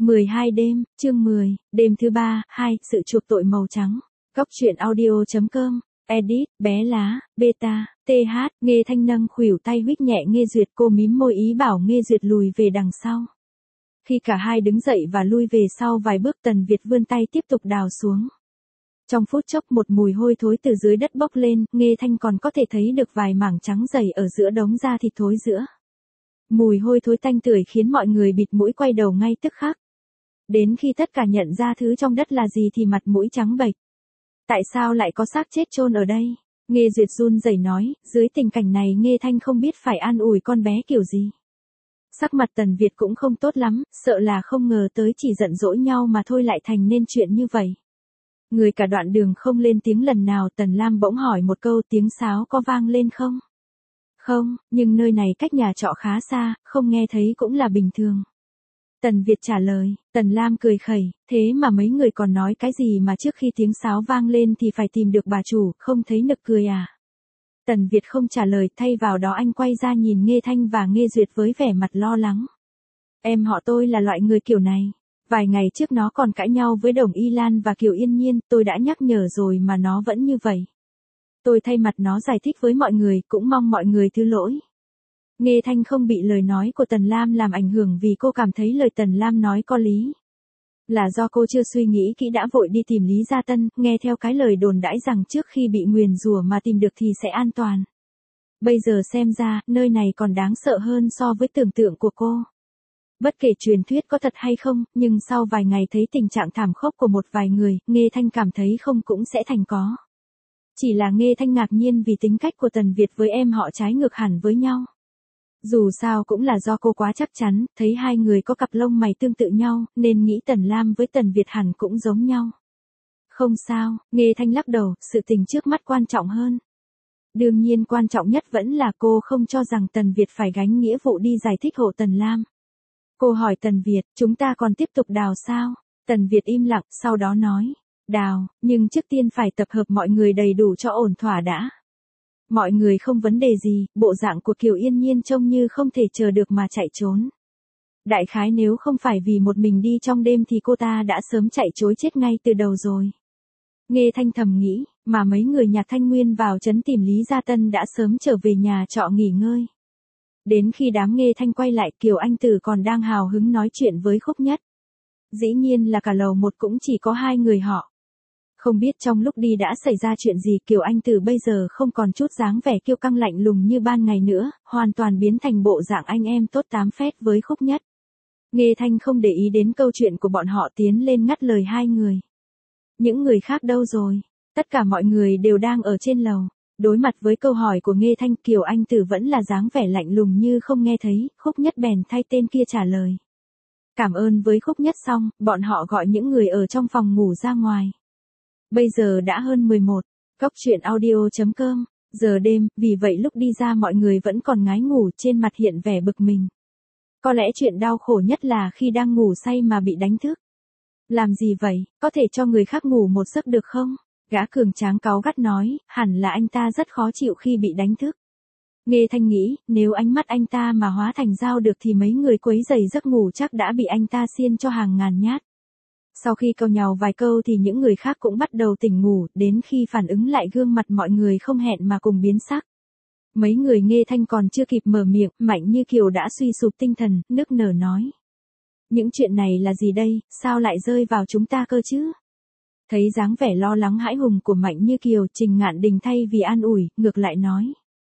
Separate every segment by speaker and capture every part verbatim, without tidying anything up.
Speaker 1: mười hai đêm, chương mười, đêm thứ ba, hai, sự chuộc tội màu trắng. Góc truyện audio chấm com, edit, bé lá, beta, th, Nghê Thanh nâng khuỷu tay huých nhẹ Nghê Duyệt, cô mím môi ý bảo Nghê Duyệt lùi về đằng sau. Khi cả hai đứng dậy và lui về sau vài bước, Tần Việt vươn tay tiếp tục đào xuống. Trong phút chốc một mùi hôi thối từ dưới đất bốc lên, Nghê Thanh còn có thể thấy được vài mảng trắng dày ở giữa đống da thịt thối rữa. Mùi hôi thối tanh tưởi khiến mọi người bịt mũi quay đầu ngay tức khắc. Đến khi tất cả nhận ra thứ trong đất là gì thì mặt mũi trắng bệch. Tại sao lại có xác chết chôn ở đây? Nghê Duyệt run rẩy nói, dưới tình cảnh này Nghê Thanh không biết phải an ủi con bé kiểu gì. Sắc mặt Tần Việt cũng không tốt lắm, sợ là không ngờ tới chỉ giận dỗi nhau mà thôi lại thành nên chuyện như vậy. Người cả đoạn đường không lên tiếng lần nào. Tần Lam bỗng hỏi một câu, tiếng sáo có vang lên không? Không, nhưng nơi này cách nhà trọ khá xa, không nghe thấy cũng là bình thường. Tần Việt trả lời. Tần Lam cười khẩy, thế mà mấy người còn nói cái gì mà trước khi tiếng sáo vang lên thì phải tìm được bà chủ, không thấy nực cười à? Tần Việt không trả lời, thay vào đó anh quay ra nhìn Nghê Thanh và Nghê Duyệt với vẻ mặt lo lắng. Em họ tôi là loại người kiểu này. Vài ngày trước nó còn cãi nhau với Đồng Y Lan và Kiều Yên Nhiên, tôi đã nhắc nhở rồi mà nó vẫn như vậy. Tôi thay mặt nó giải thích với mọi người, cũng mong mọi người thứ lỗi. Nghê Thanh không bị lời nói của Tần Lam làm ảnh hưởng vì cô cảm thấy lời Tần Lam nói có lý. Là do cô chưa suy nghĩ kỹ đã vội đi tìm Lý Gia Tân, nghe theo cái lời đồn đãi rằng trước khi bị nguyền rủa mà tìm được thì sẽ an toàn. Bây giờ xem ra, nơi này còn đáng sợ hơn so với tưởng tượng của cô. Bất kể truyền thuyết có thật hay không, nhưng sau vài ngày thấy tình trạng thảm khốc của một vài người, Nghê Thanh cảm thấy không cũng sẽ thành có. Chỉ là Nghê Thanh ngạc nhiên vì tính cách của Tần Việt với em họ trái ngược hẳn với nhau. Dù sao cũng là do cô quá chắc chắn, thấy hai người có cặp lông mày tương tự nhau, nên nghĩ Tần Lam với Tần Việt hẳn cũng giống nhau. Không sao, Nghê Thanh lắc đầu, sự tình trước mắt quan trọng hơn. Đương nhiên quan trọng nhất vẫn là cô không cho rằng Tần Việt phải gánh nghĩa vụ đi giải thích hộ Tần Lam. Cô hỏi Tần Việt, chúng ta còn tiếp tục đào sao? Tần Việt im lặng, sau đó nói, đào, nhưng trước tiên phải tập hợp mọi người đầy đủ cho ổn thỏa đã. Mọi người không vấn đề gì, bộ dạng của Kiều Yên Nhiên trông như không thể chờ được mà chạy trốn. Đại khái nếu không phải vì một mình đi trong đêm thì cô ta đã sớm chạy trối chết ngay từ đầu rồi. Nghê Thanh thầm nghĩ, mà mấy người nhà Thanh Nguyên vào trấn tìm Lý Gia Tân đã sớm trở về nhà trọ nghỉ ngơi. Đến khi đám Nghê Thanh quay lại, Kiều Anh Tử còn đang hào hứng nói chuyện với Khúc Nhất. Dĩ nhiên là cả lầu một cũng chỉ có hai người họ. Không biết trong lúc đi đã xảy ra chuyện gì, Kiều Anh Tử bây giờ không còn chút dáng vẻ kiêu căng lạnh lùng như ban ngày nữa, hoàn toàn biến thành bộ dạng anh em tốt tám phét với Khúc Nhất. Nghê Thanh không để ý đến câu chuyện của bọn họ, tiến lên ngắt lời hai người. Những người khác đâu rồi? Tất cả mọi người đều đang ở trên lầu. Đối mặt với câu hỏi của Nghê Thanh, Kiều Anh Tử vẫn là dáng vẻ lạnh lùng như không nghe thấy, Khúc Nhất bèn thay tên kia trả lời. Cảm ơn với Khúc Nhất xong, bọn họ gọi những người ở trong phòng ngủ ra ngoài. Bây giờ đã hơn mười một, góc truyện audio chấm com, giờ đêm, vì vậy lúc đi ra mọi người vẫn còn ngái ngủ, trên mặt hiện vẻ bực mình. Có lẽ chuyện đau khổ nhất là khi đang ngủ say mà bị đánh thức. Làm gì vậy, có thể cho người khác ngủ một giấc được không? Gã cường tráng cáu gắt nói, hẳn là anh ta rất khó chịu khi bị đánh thức. Nghê Thanh nghĩ, nếu ánh mắt anh ta mà hóa thành dao được thì mấy người quấy rầy giấc ngủ chắc đã bị anh ta xiên cho hàng ngàn nhát. Sau khi cau nhàu vài câu thì những người khác cũng bắt đầu tỉnh ngủ, đến khi phản ứng lại gương mặt mọi người không hẹn mà cùng biến sắc. Mấy người Nghê Thanh còn chưa kịp mở miệng, Mạnh Như Kiều đã suy sụp tinh thần, nức nở nói. Những chuyện này là gì đây, sao lại rơi vào chúng ta cơ chứ? Thấy dáng vẻ lo lắng hãi hùng của Mạnh Như Kiều, Trình Ngạn Đình thay vì an ủi, ngược lại nói.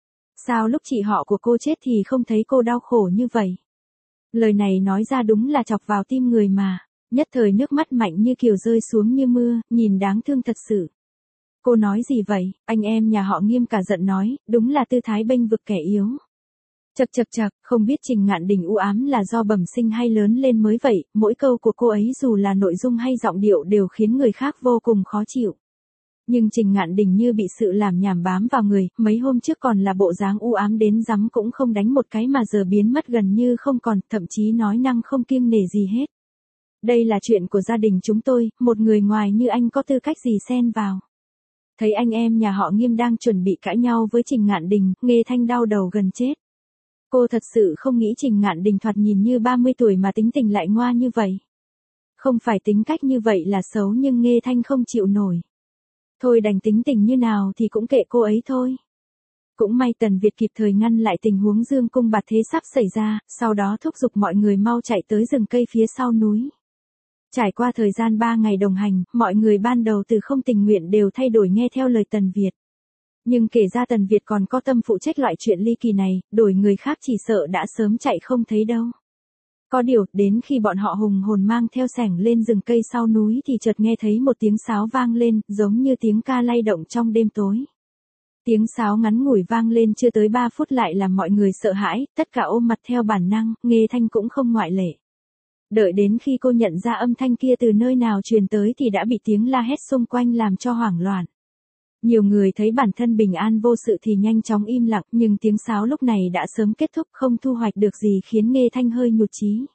Speaker 1: Sao lúc chị họ của cô chết thì không thấy cô đau khổ như vậy? Lời này nói ra đúng là chọc vào tim người mà. Nhất thời nước mắt Mạnh Như Kiều rơi xuống như mưa, nhìn đáng thương thật sự. Cô nói gì vậy? Anh em nhà họ Nghiêm cả giận nói, đúng là tư thái bênh vực kẻ yếu. Chậc chậc chậc, không biết Trình Ngạn Đình u ám là do bẩm sinh hay lớn lên mới vậy, mỗi câu của cô ấy dù là nội dung hay giọng điệu đều khiến người khác vô cùng khó chịu. Nhưng Trình Ngạn Đình như bị sự làm nhảm bám vào người, mấy hôm trước còn là bộ dáng u ám đến rắm cũng không đánh một cái mà giờ biến mất gần như không còn, thậm chí nói năng không kiêng nể gì hết. Đây là chuyện của gia đình chúng tôi, một người ngoài như anh có tư cách gì xen vào. Thấy anh em nhà họ Nghiêm đang chuẩn bị cãi nhau với Trình Ngạn Đình, Nghê Thanh đau đầu gần chết. Cô thật sự không nghĩ Trình Ngạn Đình thoạt nhìn như ba mươi tuổi mà tính tình lại ngoa như vậy. Không phải tính cách như vậy là xấu nhưng Nghê Thanh không chịu nổi. Thôi đành tính tình như nào thì cũng kệ cô ấy thôi. Cũng may Tần Việt kịp thời ngăn lại tình huống dương cung bạt thế sắp xảy ra, sau đó thúc giục mọi người mau chạy tới rừng cây phía sau núi. Trải qua thời gian ba ngày đồng hành, mọi người ban đầu từ không tình nguyện đều thay đổi nghe theo lời Tần Việt. Nhưng kể ra Tần Việt còn có tâm phụ trách loại chuyện ly kỳ này, đổi người khác chỉ sợ đã sớm chạy không thấy đâu. Có điều, đến khi bọn họ hùng hồn mang theo sẻng lên rừng cây sau núi thì chợt nghe thấy một tiếng sáo vang lên, giống như tiếng ca lay động trong đêm tối. Tiếng sáo ngắn ngủi vang lên chưa tới ba phút lại làm mọi người sợ hãi, tất cả ôm mặt theo bản năng, Nghê Thanh cũng không ngoại lệ. Đợi đến khi cô nhận ra âm thanh kia từ nơi nào truyền tới thì đã bị tiếng la hét xung quanh làm cho hoảng loạn. Nhiều người thấy bản thân bình an vô sự thì nhanh chóng im lặng, nhưng tiếng sáo lúc này đã sớm kết thúc, không thu hoạch được gì khiến Nghê Thanh hơi nhụt chí.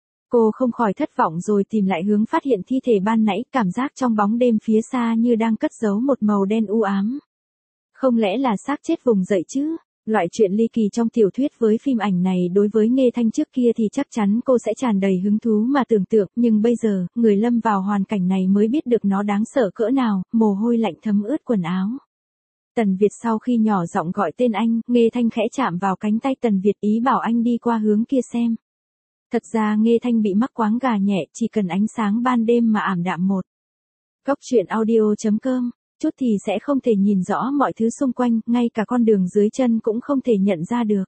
Speaker 1: Cô không khỏi thất vọng rồi tìm lại hướng phát hiện thi thể ban nãy, cảm giác trong bóng đêm phía xa như đang cất giấu một màu đen u ám. Không lẽ là xác chết vùng dậy chứ? Loại chuyện ly kỳ trong tiểu thuyết với phim ảnh này đối với Nghê Thanh trước kia thì chắc chắn cô sẽ tràn đầy hứng thú mà tưởng tượng, nhưng bây giờ, người lâm vào hoàn cảnh này mới biết được nó đáng sợ cỡ nào, mồ hôi lạnh thấm ướt quần áo. Tần Việt sau khi nhỏ giọng gọi tên anh, Nghê Thanh khẽ chạm vào cánh tay Tần Việt ý bảo anh đi qua hướng kia xem. Thật ra Nghê Thanh bị mắc quáng gà nhẹ, chỉ cần ánh sáng ban đêm mà ảm đạm một. Góc truyện audio chấm com chút thì sẽ không thể nhìn rõ mọi thứ xung quanh, ngay cả con đường dưới chân cũng không thể nhận ra được.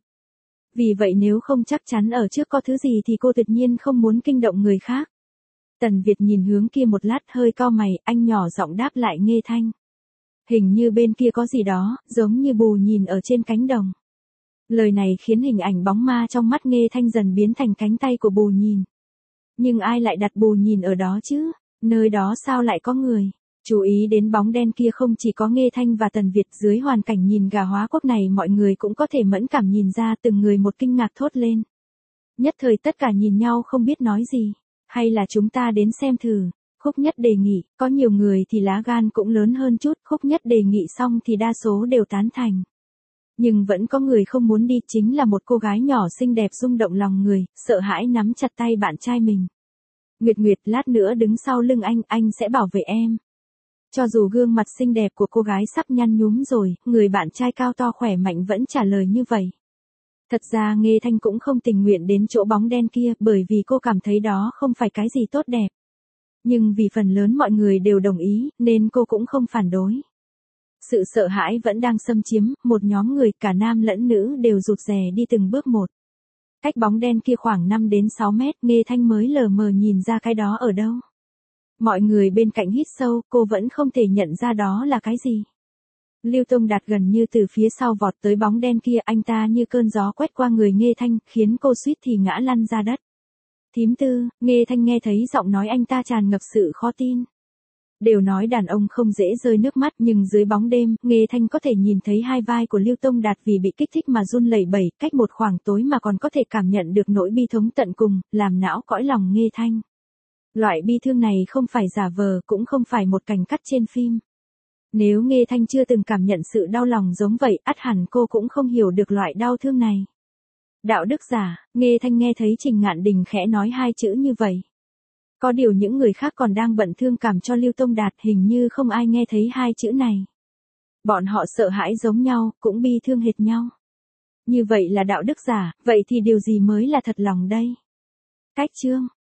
Speaker 1: Vì vậy nếu không chắc chắn ở trước có thứ gì thì cô tuyệt nhiên không muốn kinh động người khác. Tần Việt nhìn hướng kia một lát hơi cau mày, anh nhỏ giọng đáp lại Nghê Thanh. Hình như bên kia có gì đó, giống như bù nhìn ở trên cánh đồng. Lời này khiến hình ảnh bóng ma trong mắt Nghê Thanh dần biến thành cánh tay của bù nhìn. Nhưng ai lại đặt bù nhìn ở đó chứ? Nơi đó sao lại có người? Chú ý đến bóng đen kia không chỉ có Nghê Thanh và Tần Việt, dưới hoàn cảnh nhìn gà hóa quốc này mọi người cũng có thể mẫn cảm nhìn ra, từng người một kinh ngạc thốt lên. Nhất thời tất cả nhìn nhau không biết nói gì. Hay là chúng ta đến xem thử. Khúc Nhất đề nghị, có nhiều người thì lá gan cũng lớn hơn chút, Khúc Nhất đề nghị xong thì đa số đều tán thành. Nhưng vẫn có người không muốn đi, chính là một cô gái nhỏ xinh đẹp rung động lòng người, sợ hãi nắm chặt tay bạn trai mình. Nguyệt Nguyệt, lát nữa đứng sau lưng anh, anh sẽ bảo vệ em. Cho dù gương mặt xinh đẹp của cô gái sắp nhăn nhúm rồi, người bạn trai cao to khỏe mạnh vẫn trả lời như vậy. Thật ra Nghê Thanh cũng không tình nguyện đến chỗ bóng đen kia, bởi vì cô cảm thấy đó không phải cái gì tốt đẹp. Nhưng vì phần lớn mọi người đều đồng ý, nên cô cũng không phản đối. Sự sợ hãi vẫn đang xâm chiếm, một nhóm người cả nam lẫn nữ đều rụt rè đi từng bước một. Cách bóng đen kia khoảng năm đến sáu mét, Nghê Thanh mới lờ mờ nhìn ra cái đó ở đâu. Mọi người bên cạnh hít sâu, cô vẫn không thể nhận ra đó là cái gì. Lưu Tông Đạt gần như từ phía sau vọt tới bóng đen kia, anh ta như cơn gió quét qua người Nghê Thanh, khiến cô suýt thì ngã lăn ra đất. Thím Tư, Nghê Thanh nghe thấy giọng nói anh ta tràn ngập sự khó tin. Đều nói đàn ông không dễ rơi nước mắt, nhưng dưới bóng đêm, Nghê Thanh có thể nhìn thấy hai vai của Lưu Tông Đạt vì bị kích thích mà run lẩy bẩy, cách một khoảng tối mà còn có thể cảm nhận được nỗi bi thống tận cùng, làm não cõi lòng Nghê Thanh. Loại bi thương này không phải giả vờ, cũng không phải một cảnh cắt trên phim. Nếu Nghê Thanh chưa từng cảm nhận sự đau lòng giống vậy, ắt hẳn cô cũng không hiểu được loại đau thương này. Đạo đức giả, Nghê Thanh nghe thấy Trình Ngạn Đình khẽ nói hai chữ như vậy. Có điều những người khác còn đang bận thương cảm cho Lưu Tông Đạt, hình như không ai nghe thấy hai chữ này. Bọn họ sợ hãi giống nhau, cũng bi thương hệt nhau. Như vậy là đạo đức giả, vậy thì điều gì mới là thật lòng đây? Cách chương